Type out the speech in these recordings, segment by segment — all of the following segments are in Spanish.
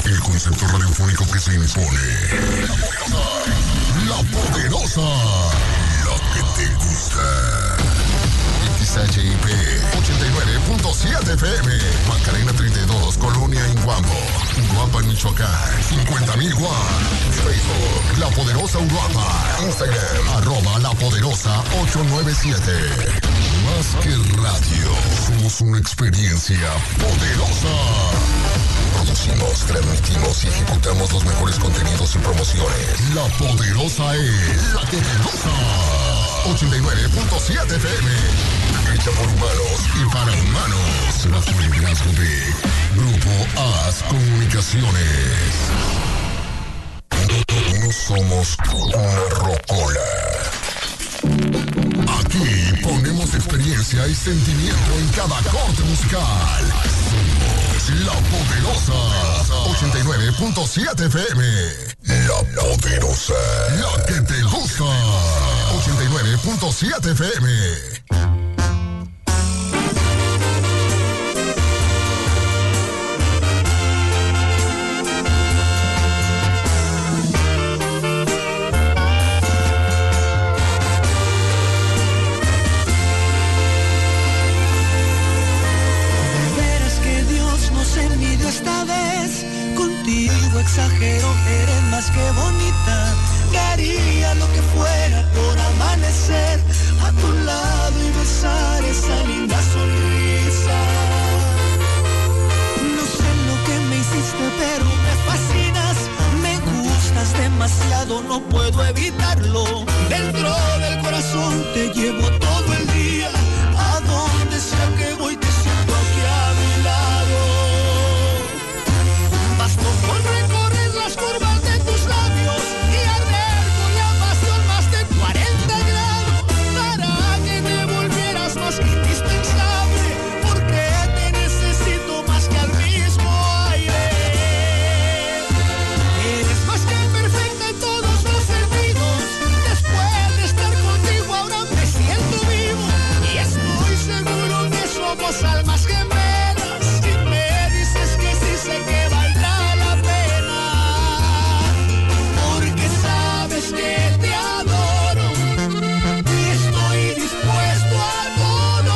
El concepto radiofónico que se impone. La poderosa. La que te gusta. XHIP 89.7 FM. Macarena 32, Colonia Inguambo. Uruapa, Michoacán. 50,000 watts. Facebook, La Poderosa Uruapa. Instagram, @La Poderosa 897. Más que radio, somos una experiencia poderosa. Producimos, transmitimos y ejecutamos los mejores contenidos y promociones. La Poderosa es la que te gusta. 89.7 FM. Hecha por humanos y para humanos. Bajo el liderazgo de Grupo AS Comunicaciones. No somos una rocola. Aquí ponemos experiencia y sentimiento en cada corte musical. Somos La Poderosa 89.7 FM. La Poderosa, la que te gusta. 89.7 FM. Esta vez contigo exagero, eres más que bonita. Daría lo que fuera por amanecer a tu lado y besar esa linda sonrisa. No sé lo que me hiciste, pero me fascinas. Me gustas demasiado, no puedo evitarlo. Dentro del corazón te llevo todo el día. A donde sea que voy te siento aquí a mi lado. Bastó con recorrer las curvas de tus labios y arder con la pasión más de 40 grados para que te volvieras más indispensable, porque te necesito más que al mismo aire. Eres más que perfecta en todos los sentidos. Después de estar contigo ahora me siento vivo y estoy seguro que somos almas gemelas. Si me dices que sí, sé que valdrá la pena, porque sabes que te adoro y estoy dispuesto a todo.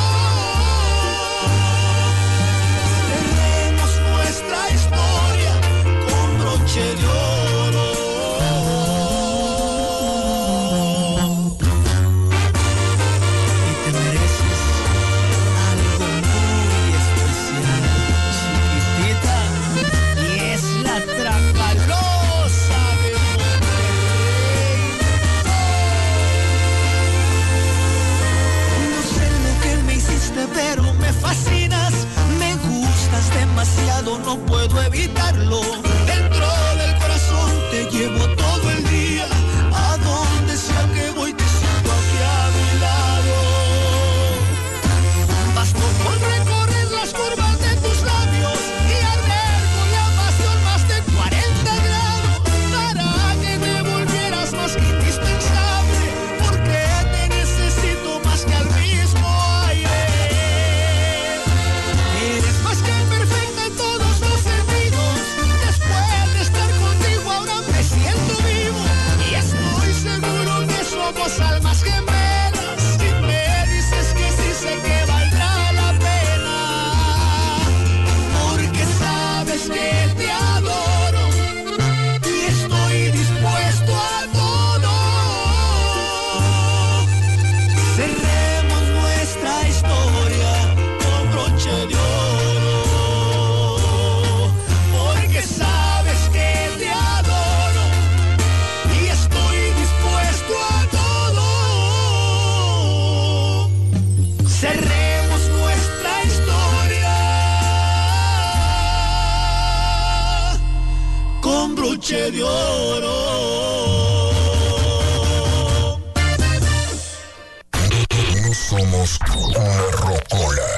Cerremos nuestra historia con broche de oro. Y te mereces algo muy especial, chiquitita, y es la Tracalosa de Monterrey. No sé lo que me hiciste, pero me fascinas. Me gustas demasiado, no puedo evitarlo. Dentro del corazón te llevo todo el día. A donde sea que voy te siento aquí a mi lado. Bastó con recorrer las curvas de tus labios y arder con la pasión más de 40 grados para que me volvieras más indispensable, porque te necesito más que al mismo aire. Eres más que perfecta en todos los sentidos. Después de estar contigo ahora me siento vivo y estoy seguro que somos almas gemelas. Si me dices que sí, sé que valdrá la pena, porque sabes que te adoro y estoy dispuesto a todo. Cerremos nuestra historia con broche de oro, porque sabes que te adoro y estoy dispuesto a todo. Cerremos nuestra historia con broche de oro. No somos una rocola.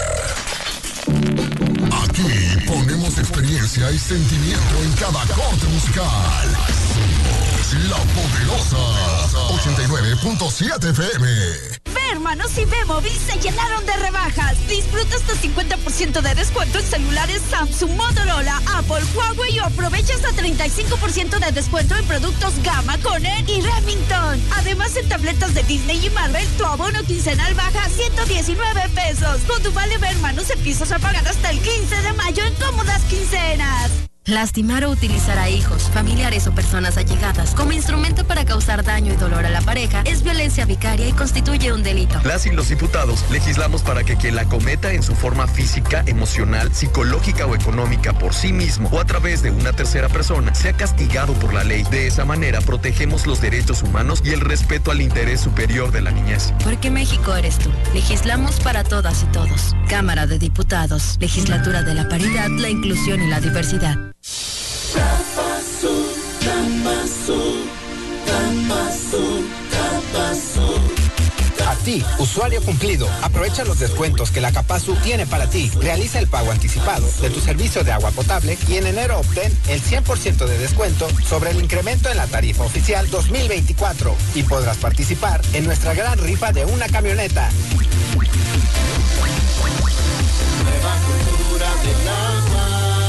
Aquí ponemos experiencia y sentimiento en cada corte musical. Somos La Poderosa 89.7 FM. Hermanos y B-Móvil se llenaron de rebajas. Disfruta hasta 50% de descuento en celulares Samsung, Motorola, Apple, Huawei o aprovecha hasta 35% de descuento en productos Gamma, Conner y Remington. Además, en tabletas de Disney y Marvel, tu abono quincenal baja a 119 pesos. Con tu Vale B Hermanos empiezas a pagar hasta el 15 de mayo en cómodas quincenas. Lastimar o utilizar a hijos, familiares o personas allegadas como instrumento para causar daño y dolor a la pareja es violencia vicaria y constituye un delito. Las y los diputados legislamos para que quien la cometa en su forma física, emocional, psicológica o económica por sí mismo o a través de una tercera persona sea castigado por la ley. De esa manera protegemos los derechos humanos y el respeto al interés superior de la niñez. Porque México eres tú. Legislamos para todas y todos. Cámara de Diputados. Legislatura de la Paridad, la Inclusión y la Diversidad. A ti, usuario cumplido, aprovecha los descuentos que la Capasu tiene para ti. Realiza el pago anticipado de tu servicio de agua potable y en enero obtén el 100% de descuento sobre el incremento en la tarifa oficial 2024 y podrás participar en nuestra gran rifa de una camioneta. Nueva cultura del agua.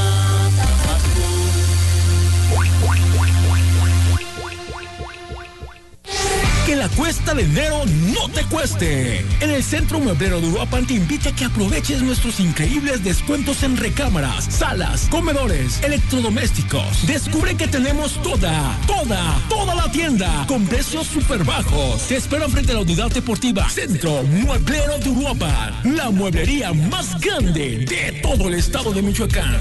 Que la cuesta de enero no te cueste. En el Centro Mueblero de Uruapan te invita a que aproveches nuestros increíbles descuentos en recámaras, salas, comedores, electrodomésticos. Descubre que tenemos toda la tienda con precios súper bajos. Te espero frente a la unidad deportiva Centro Mueblero de Uruapan, la mueblería más grande de todo el estado de Michoacán.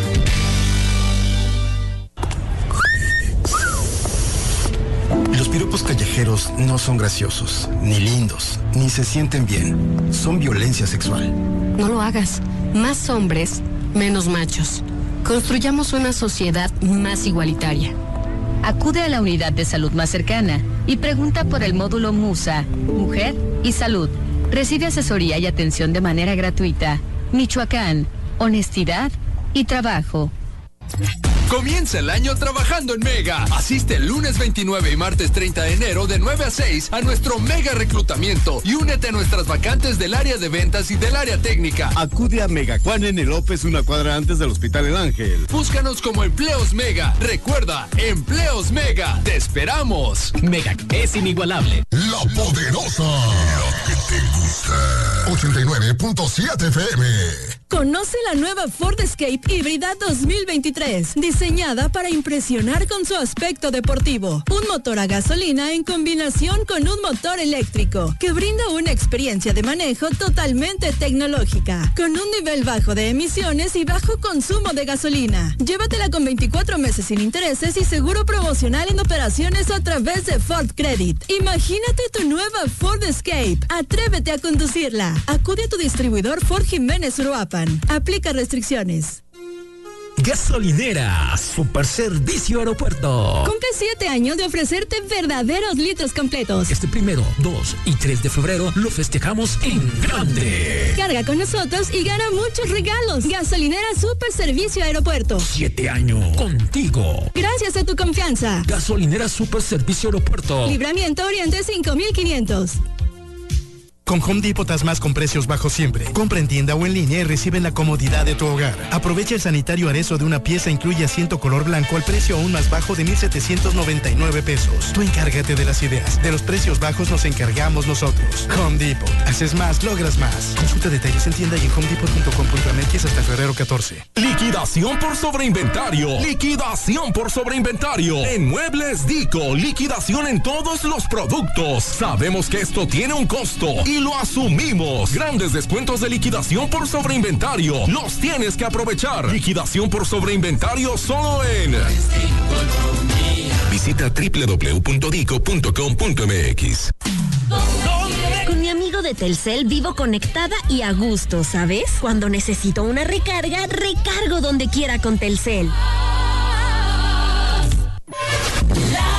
Los piropos callejeros no son graciosos, ni lindos, ni se sienten bien. Son violencia sexual. No lo hagas. Más hombres, menos machos. Construyamos una sociedad más igualitaria. Acude a la unidad de salud más cercana y pregunta por el módulo MUSA, Mujer y Salud. Recibe asesoría y atención de manera gratuita. Michoacán, honestidad y trabajo. Comienza el año trabajando en Mega. Asiste el lunes 29 y martes 30 de enero de 9 a 6 a nuestro Mega Reclutamiento y únete a nuestras vacantes del área de ventas y del área técnica. Acude a Mega Juan N. López, una cuadra antes del Hospital El Ángel. Búscanos como Empleos Mega. Recuerda, Empleos Mega. ¡Te esperamos! Mega es inigualable. La poderosa. La que te gusta. 89.7 FM. Conoce la nueva Ford Escape híbrida 2023, diseñada para impresionar con su aspecto deportivo. Un motor a gasolina en combinación con un motor eléctrico, que brinda una experiencia de manejo totalmente tecnológica, con un nivel bajo de emisiones y bajo consumo de gasolina. Llévatela con 24 meses sin intereses y seguro promocional en operaciones a través de Ford Credit. Imagínate tu nueva Ford Escape. Atrévete a conducirla. Acude a tu distribuidor Ford Jiménez Uruapan. Aplica restricciones. Gasolinera Super Servicio Aeropuerto. Cumple 7 años de ofrecerte verdaderos litros completos. Este 1, 2 y 3 de febrero lo festejamos en grande. Carga con nosotros y gana muchos regalos. Gasolinera Super Servicio Aeropuerto. 7 años contigo. Gracias a tu confianza. Gasolinera Super Servicio Aeropuerto. Libramiento Oriente 5500. Con Home Depot haz más con precios bajos siempre. Compra en tienda o en línea y recibe en la comodidad de tu hogar. Aprovecha el sanitario Arezo de una pieza, incluye asiento color blanco al precio aún más bajo de 1,799 pesos. Tú encárgate de las ideas. De los precios bajos nos encargamos nosotros. Home Depot. Haces más, logras más. Consulta detalles en tienda y en homedepot.com.mx hasta febrero 14. Liquidación por sobreinventario. Liquidación por sobreinventario. En Muebles Dico, liquidación en todos los productos. Sabemos que esto tiene un costo y lo asumimos. Grandes descuentos de liquidación por sobreinventario. Los tienes que aprovechar. Liquidación por sobreinventario solo en... Visita www.dico.com.mx. Con mi amigo de Telcel vivo conectada y a gusto, ¿sabes? Cuando necesito una recarga, recargo donde quiera con Telcel.